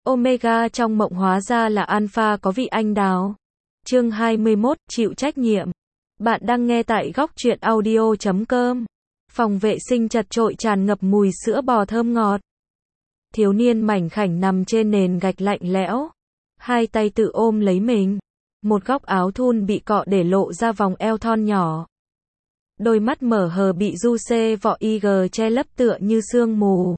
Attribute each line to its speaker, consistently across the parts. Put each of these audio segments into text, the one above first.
Speaker 1: Omega trong mộng hóa ra là alpha có vị anh đào. Chương 21, chịu trách nhiệm. Bạn đang nghe tại góc truyện audio.com. Phòng vệ sinh chật chội tràn ngập mùi sữa bò thơm ngọt. Thiếu niên mảnh khảnh nằm trên nền gạch lạnh lẽo. Hai tay tự ôm lấy mình. Một góc áo thun bị cọ để lộ ra vòng eo thon nhỏ. Đôi mắt mở hờ bị du xê vỏ IG che lấp tựa như sương mù.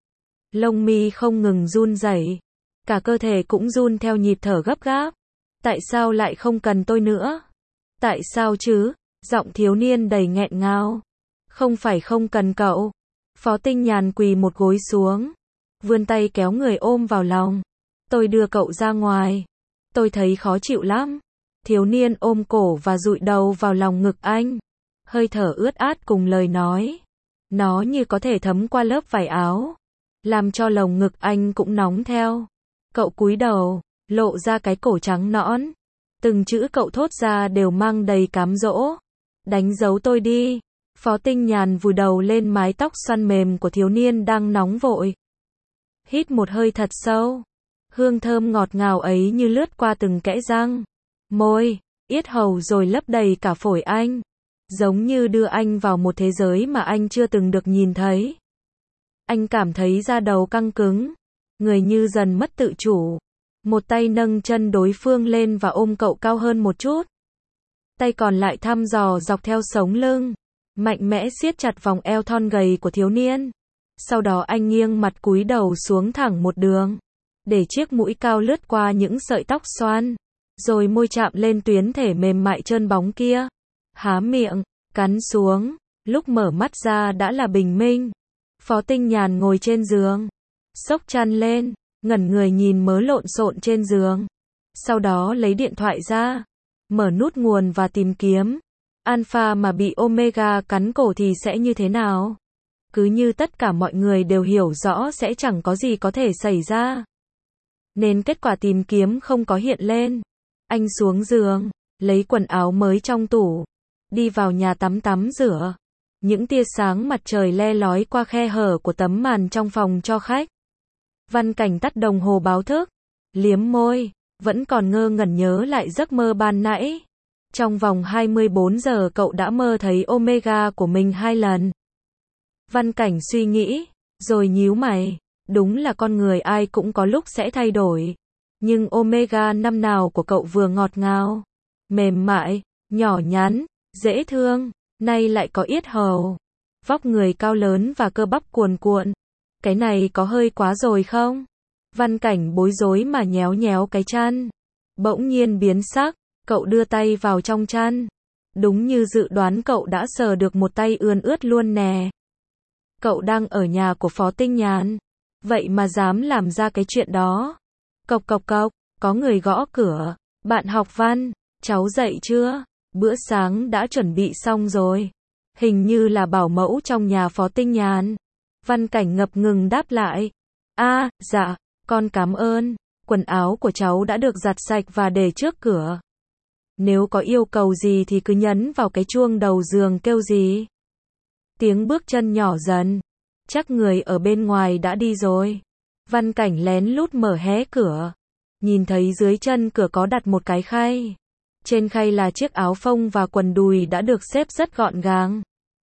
Speaker 1: Lông mi không ngừng run rẩy, cả cơ thể cũng run theo nhịp thở gấp gáp. Tại sao lại không cần tôi nữa? Tại sao chứ? Giọng thiếu niên đầy nghẹn ngào. Không phải không cần cậu. Phó Tinh Nhàn quỳ một gối xuống, vươn tay kéo người ôm vào lòng. Tôi đưa cậu ra ngoài. Tôi thấy khó chịu lắm. Thiếu niên ôm cổ và dụi đầu vào lòng ngực anh. Hơi thở ướt át cùng lời nói. Nó như có thể thấm qua lớp vải áo, làm cho lồng ngực anh cũng nóng theo. Cậu cúi đầu, lộ ra cái cổ trắng nõn. Từng chữ cậu thốt ra đều mang đầy cám dỗ. Đánh dấu tôi đi. Phó Tinh Nhàn vùi đầu lên mái tóc xoăn mềm của thiếu niên đang nóng vội. Hít một hơi thật sâu. Hương thơm ngọt ngào ấy như lướt qua từng kẽ răng, môi, yết hầu rồi lấp đầy cả phổi anh. Giống như đưa anh vào một thế giới mà anh chưa từng được nhìn thấy. Anh cảm thấy da đầu căng cứng, người như dần mất tự chủ. Một tay nâng chân đối phương lên và ôm cậu cao hơn một chút. Tay còn lại thăm dò dọc theo sống lưng, mạnh mẽ siết chặt vòng eo thon gầy của thiếu niên. Sau đó anh nghiêng mặt cúi đầu xuống thẳng một đường, để chiếc mũi cao lướt qua những sợi tóc xoăn, rồi môi chạm lên tuyến thể mềm mại trơn bóng kia. Há miệng, cắn xuống, lúc mở mắt ra đã là bình minh. Phó Tinh Nhàn ngồi trên giường, xốc chăn lên, ngẩn người nhìn mớ lộn xộn trên giường. Sau đó lấy điện thoại ra, mở nút nguồn và tìm kiếm. Alpha mà bị Omega cắn cổ thì sẽ như thế nào? Cứ như tất cả mọi người đều hiểu rõ sẽ chẳng có gì có thể xảy ra, nên kết quả tìm kiếm không có hiện lên. Anh xuống giường, lấy quần áo mới trong tủ, đi vào nhà tắm rửa. Những tia sáng mặt trời le lói qua khe hở của tấm màn trong phòng cho khách. Văn Cảnh tắt đồng hồ báo thức, liếm môi, vẫn còn ngơ ngẩn nhớ lại giấc mơ ban nãy. Trong vòng 24 giờ cậu đã mơ thấy Omega của mình 2 lần. Văn Cảnh suy nghĩ, rồi nhíu mày. Đúng là con người ai cũng có lúc sẽ thay đổi. Nhưng Omega năm nào của cậu vừa ngọt ngào, mềm mại, nhỏ nhắn, dễ thương, nay lại có yết hầu, vóc người cao lớn và cơ bắp cuồn cuộn. Cái này có hơi quá rồi không? Văn Cảnh bối rối mà nhéo nhéo cái chăn. Bỗng nhiên biến sắc, cậu đưa tay vào trong chăn. Đúng như dự đoán, cậu đã sờ được một tay ươn ướt luôn nè. Cậu đang ở nhà của Phó Tinh Nhàn, vậy mà dám làm ra cái chuyện đó. Cộc cộc cộc, có người gõ cửa. Bạn học Văn, cháu dậy chưa? Bữa sáng đã chuẩn bị xong rồi. Hình như là bảo mẫu trong nhà Phó Tinh Nhàn. Văn Cảnh ngập ngừng đáp lại. Dạ, con cảm ơn. Quần áo của cháu đã được giặt sạch và để trước cửa. Nếu có yêu cầu gì thì cứ nhấn vào cái chuông đầu giường kêu gì. Tiếng bước chân nhỏ dần. Chắc người ở bên ngoài đã đi rồi. Văn Cảnh lén lút mở hé cửa. Nhìn thấy dưới chân cửa có đặt một cái khay. Trên khay là chiếc áo phông và quần đùi đã được xếp rất gọn gàng.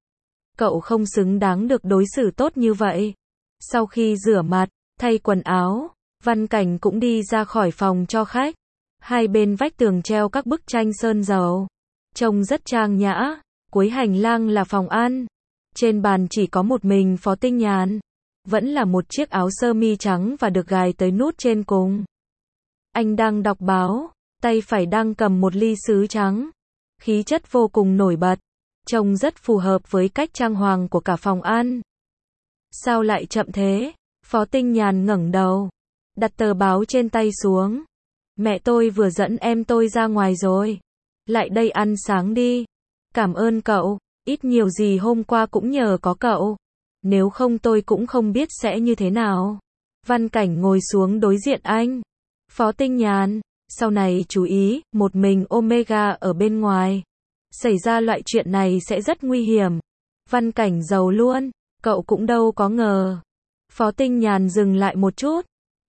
Speaker 1: Cậu không xứng đáng được đối xử tốt như vậy. Sau khi rửa mặt, thay quần áo, Văn Cảnh cũng đi ra khỏi phòng cho khách. Hai bên vách tường treo các bức tranh sơn dầu, trông rất trang nhã. Cuối hành lang là phòng ăn. Trên bàn chỉ có một mình Phó Tinh Nhàn. Vẫn là một chiếc áo sơ mi trắng và được gài tới nút trên cùng. Anh đang đọc báo, tay phải đang cầm một ly sứ trắng. Khí chất vô cùng nổi bật, trông rất phù hợp với cách trang hoàng của cả phòng ăn. Sao lại chậm thế? Phó Tinh Nhàn ngẩng đầu, đặt tờ báo trên tay xuống. Mẹ tôi vừa dẫn em tôi ra ngoài rồi. Lại đây ăn sáng đi. Cảm ơn cậu, ít nhiều gì hôm qua cũng nhờ có cậu. Nếu không tôi cũng không biết sẽ như thế nào. Văn Cảnh ngồi xuống đối diện anh. Phó Tinh Nhàn, sau này chú ý, một mình Omega ở bên ngoài. Xảy ra loại chuyện này sẽ rất nguy hiểm. Văn Cảnh giàu luôn, cậu cũng đâu có ngờ. Phó Tinh Nhàn dừng lại một chút,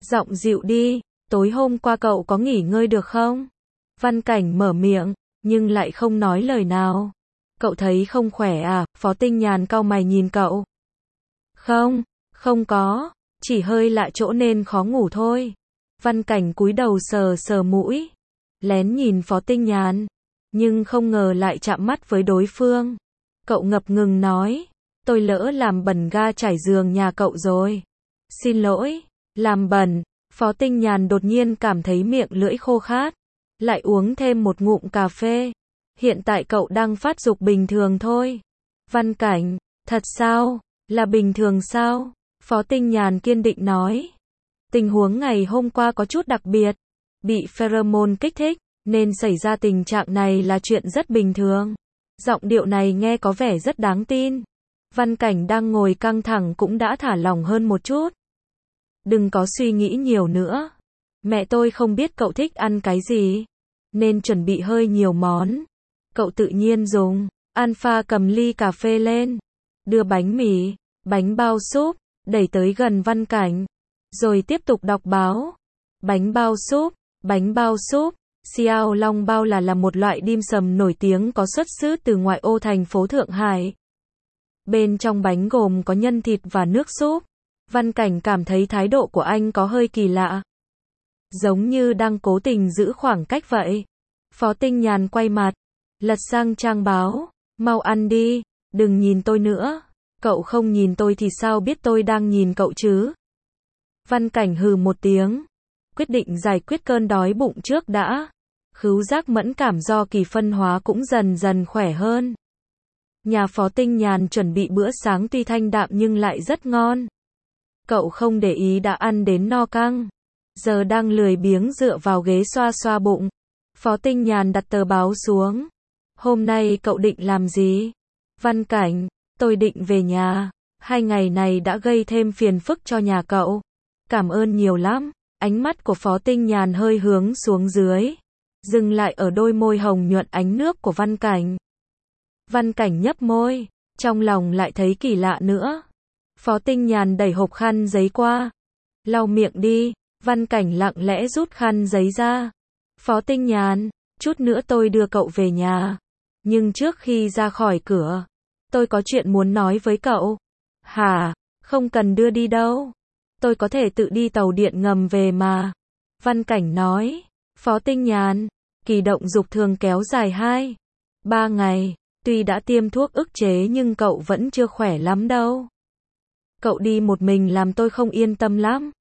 Speaker 1: Giọng dịu đi, tối hôm qua cậu có nghỉ ngơi được không? Văn Cảnh mở miệng, nhưng lại không nói lời nào. Cậu thấy không khỏe à? Phó Tinh Nhàn cau mày nhìn cậu. Không, không có, chỉ hơi lạ chỗ nên khó ngủ thôi. Văn Cảnh cúi đầu sờ sờ mũi, lén nhìn Phó Tinh Nhàn, nhưng không ngờ lại chạm mắt với đối phương. Cậu ngập ngừng nói, tôi lỡ làm bẩn ga trải giường nhà cậu rồi. Xin lỗi, làm bẩn. Phó Tinh Nhàn đột nhiên cảm thấy miệng lưỡi khô khát, lại uống thêm một ngụm cà phê. Hiện tại cậu đang phát dục bình thường thôi. Văn Cảnh, thật sao? Là bình thường sao? Phó Tinh Nhàn kiên định nói. Tình huống ngày hôm qua có chút đặc biệt, bị pheromone kích thích, nên xảy ra tình trạng này là chuyện rất bình thường. Giọng điệu này nghe có vẻ rất đáng tin. Văn Cảnh đang ngồi căng thẳng cũng đã thả lỏng hơn một chút. Đừng có suy nghĩ nhiều nữa. Mẹ tôi không biết cậu thích ăn cái gì, nên chuẩn bị hơi nhiều món. Cậu tự nhiên dùng. Alpha cầm ly cà phê lên, đưa bánh mì, bánh bao súp, đẩy tới gần Văn Cảnh, rồi tiếp tục đọc báo. Bánh bao súp, Xiao Long bao là một loại dim sum nổi tiếng có xuất xứ từ ngoại ô thành phố Thượng Hải. Bên trong bánh gồm có nhân thịt và nước súp. Văn Cảnh cảm thấy thái độ của anh có hơi kỳ lạ, giống như đang cố tình giữ khoảng cách vậy. Phó Tinh Nhàn quay mặt, lật sang trang báo. Mau ăn đi, đừng nhìn tôi nữa. Cậu không nhìn tôi thì sao biết tôi đang nhìn cậu chứ? Văn Cảnh hừ một tiếng, quyết định giải quyết cơn đói bụng trước đã. Khứu giác mẫn cảm do kỳ phân hóa cũng dần dần khỏe hơn. Nhà Phó Tinh Nhàn chuẩn bị bữa sáng tuy thanh đạm nhưng lại rất ngon. Cậu không để ý đã ăn đến no căng, giờ đang lười biếng dựa vào ghế xoa xoa bụng. Phó Tinh Nhàn đặt tờ báo xuống. Hôm nay cậu định làm gì? Văn Cảnh, tôi định về nhà. 2 ngày này đã gây thêm phiền phức cho nhà cậu. Cảm ơn nhiều lắm. Ánh mắt của Phó Tinh Nhàn hơi hướng xuống dưới, dừng lại ở đôi môi hồng nhuận ánh nước của Văn Cảnh. Văn Cảnh nhấp môi, trong lòng lại thấy kỳ lạ nữa. Phó Tinh Nhàn đẩy hộp khăn giấy qua. Lau miệng đi. Văn Cảnh lặng lẽ rút khăn giấy ra. Phó Tinh Nhàn, chút nữa tôi đưa cậu về nhà. Nhưng trước khi ra khỏi cửa, tôi có chuyện muốn nói với cậu. Hả? Không cần đưa đi đâu. Tôi có thể tự đi tàu điện ngầm về mà. Văn Cảnh nói. Phó Tinh Nhàn, kỳ động dục thường kéo dài 2-3 ngày. Tuy đã tiêm thuốc ức chế nhưng cậu vẫn chưa khỏe lắm đâu. Cậu đi một mình làm tôi không yên tâm lắm.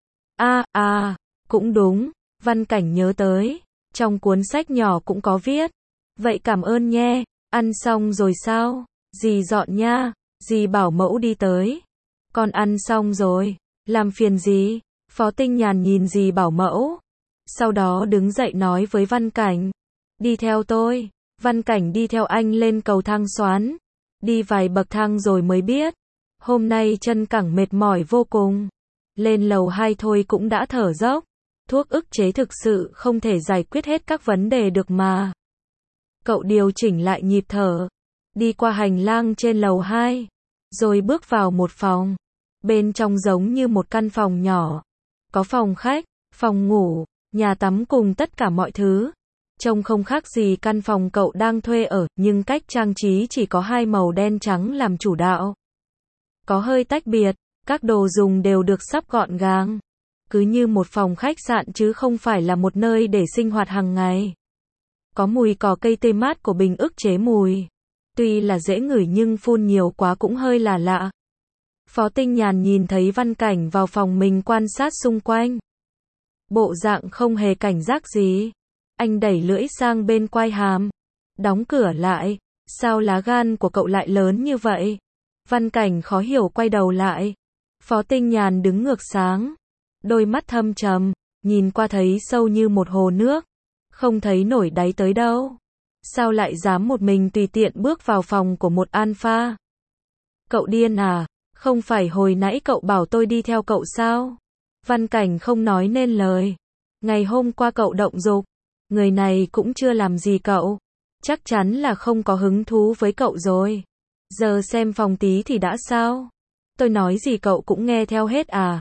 Speaker 1: Cũng đúng. Văn Cảnh nhớ tới, trong cuốn sách nhỏ cũng có viết. Vậy cảm ơn nhé. Ăn xong rồi sao? Dì dọn nha. Dì bảo mẫu đi tới. Con ăn xong rồi. Làm phiền gì? Phó Tinh Nhàn nhìn dì bảo mẫu. Sau đó đứng dậy nói với Văn Cảnh. Đi theo tôi. Văn Cảnh đi theo anh lên cầu thang xoắn. Đi vài bậc thang rồi mới biết. Hôm nay chân cẳng mệt mỏi vô cùng. Lên lầu 2 thôi cũng đã thở dốc. Thuốc ức chế thực sự không thể giải quyết hết các vấn đề được mà. Cậu điều chỉnh lại nhịp thở. Đi qua hành lang trên lầu 2. Rồi bước vào một phòng. Bên trong giống như một căn phòng nhỏ. Có phòng khách, phòng ngủ, nhà tắm cùng tất cả mọi thứ. Trông không khác gì căn phòng cậu đang thuê ở, nhưng cách trang trí chỉ có 2 màu đen trắng làm chủ đạo. Có hơi tách biệt, các đồ dùng đều được sắp gọn gàng. Cứ như một phòng khách sạn chứ không phải là một nơi để sinh hoạt hàng ngày. Có mùi cỏ cây tươi mát của bình ức chế mùi. Tuy là dễ ngửi nhưng phun nhiều quá cũng hơi là lạ. Phó Tinh Nhàn nhìn thấy Văn Cảnh vào phòng mình quan sát xung quanh. Bộ dạng không hề cảnh giác gì. Anh đẩy lưỡi sang bên quai hàm. Đóng cửa lại. Sao lá gan của cậu lại lớn như vậy? Văn Cảnh khó hiểu quay đầu lại. Phó Tinh Nhàn đứng ngược sáng. Đôi mắt thâm trầm. Nhìn qua thấy sâu như một hồ nước. Không thấy nổi đáy tới đâu. Sao lại dám một mình tùy tiện bước vào phòng của một alpha? Cậu điên à? Không phải hồi nãy cậu bảo tôi đi theo cậu sao? Văn Cảnh không nói nên lời. Ngày hôm qua cậu động dục. Người này cũng chưa làm gì cậu. Chắc chắn là không có hứng thú với cậu rồi. Giờ xem phòng tí thì đã sao? Tôi nói gì cậu cũng nghe theo hết à?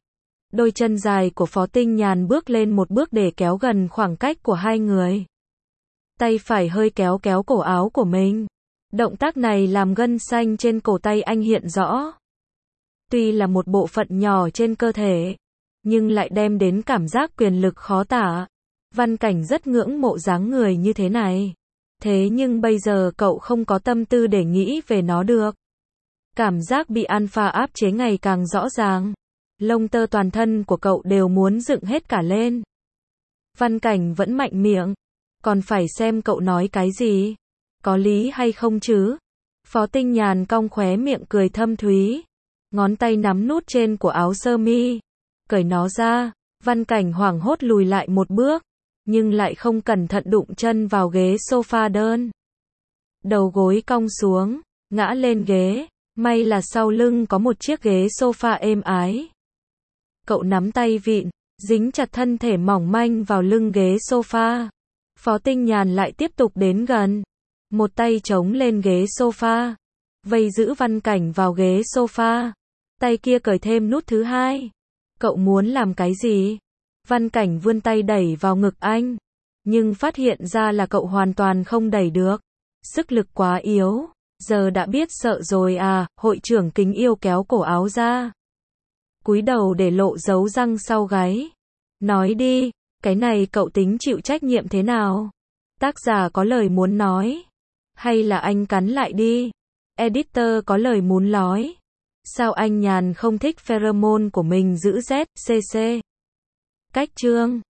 Speaker 1: Đôi chân dài của Phó Tinh Nhàn bước lên một bước để kéo gần khoảng cách của hai người. Tay phải hơi kéo kéo cổ áo của mình. Động tác này làm gân xanh trên cổ tay anh hiện rõ. Tuy là một bộ phận nhỏ trên cơ thể, nhưng lại đem đến cảm giác quyền lực khó tả. Văn Cảnh rất ngưỡng mộ dáng người như thế này. Thế nhưng bây giờ cậu không có tâm tư để nghĩ về nó được. Cảm giác bị alpha áp chế ngày càng rõ ràng. Lông tơ toàn thân của cậu đều muốn dựng hết cả lên. Văn Cảnh vẫn mạnh miệng. Còn phải xem cậu nói cái gì. Có lý hay không chứ? Phó Tinh Nhàn cong khóe miệng cười thâm thúy. Ngón tay nắm nút trên của áo sơ mi. Cởi nó ra. Văn Cảnh hoảng hốt lùi lại một bước. Nhưng lại không cẩn thận đụng chân vào ghế sofa đơn. Đầu gối cong xuống. Ngã lên ghế. May là sau lưng có một chiếc ghế sofa êm ái. Cậu nắm tay vịn. Dính chặt thân thể mỏng manh vào lưng ghế sofa. Phó Tinh Nhàn lại tiếp tục đến gần. Một tay chống lên ghế sofa. Vây giữ Văn Cảnh vào ghế sofa. Tay kia cởi thêm nút thứ hai. Cậu muốn làm cái gì? Văn Cảnh vươn tay đẩy vào ngực anh. Nhưng phát hiện ra là cậu hoàn toàn không đẩy được. Sức lực quá yếu. Giờ đã biết sợ rồi à? Hội trưởng Kính Yêu kéo cổ áo ra. Cúi đầu để lộ dấu răng sau gáy. Nói đi, cái này cậu tính chịu trách nhiệm thế nào? Tác giả có lời muốn nói. Hay là anh cắn lại đi? Editor có lời muốn nói. Sao anh Nhàn không thích pheromone của mình giữ ZCC? Cách chương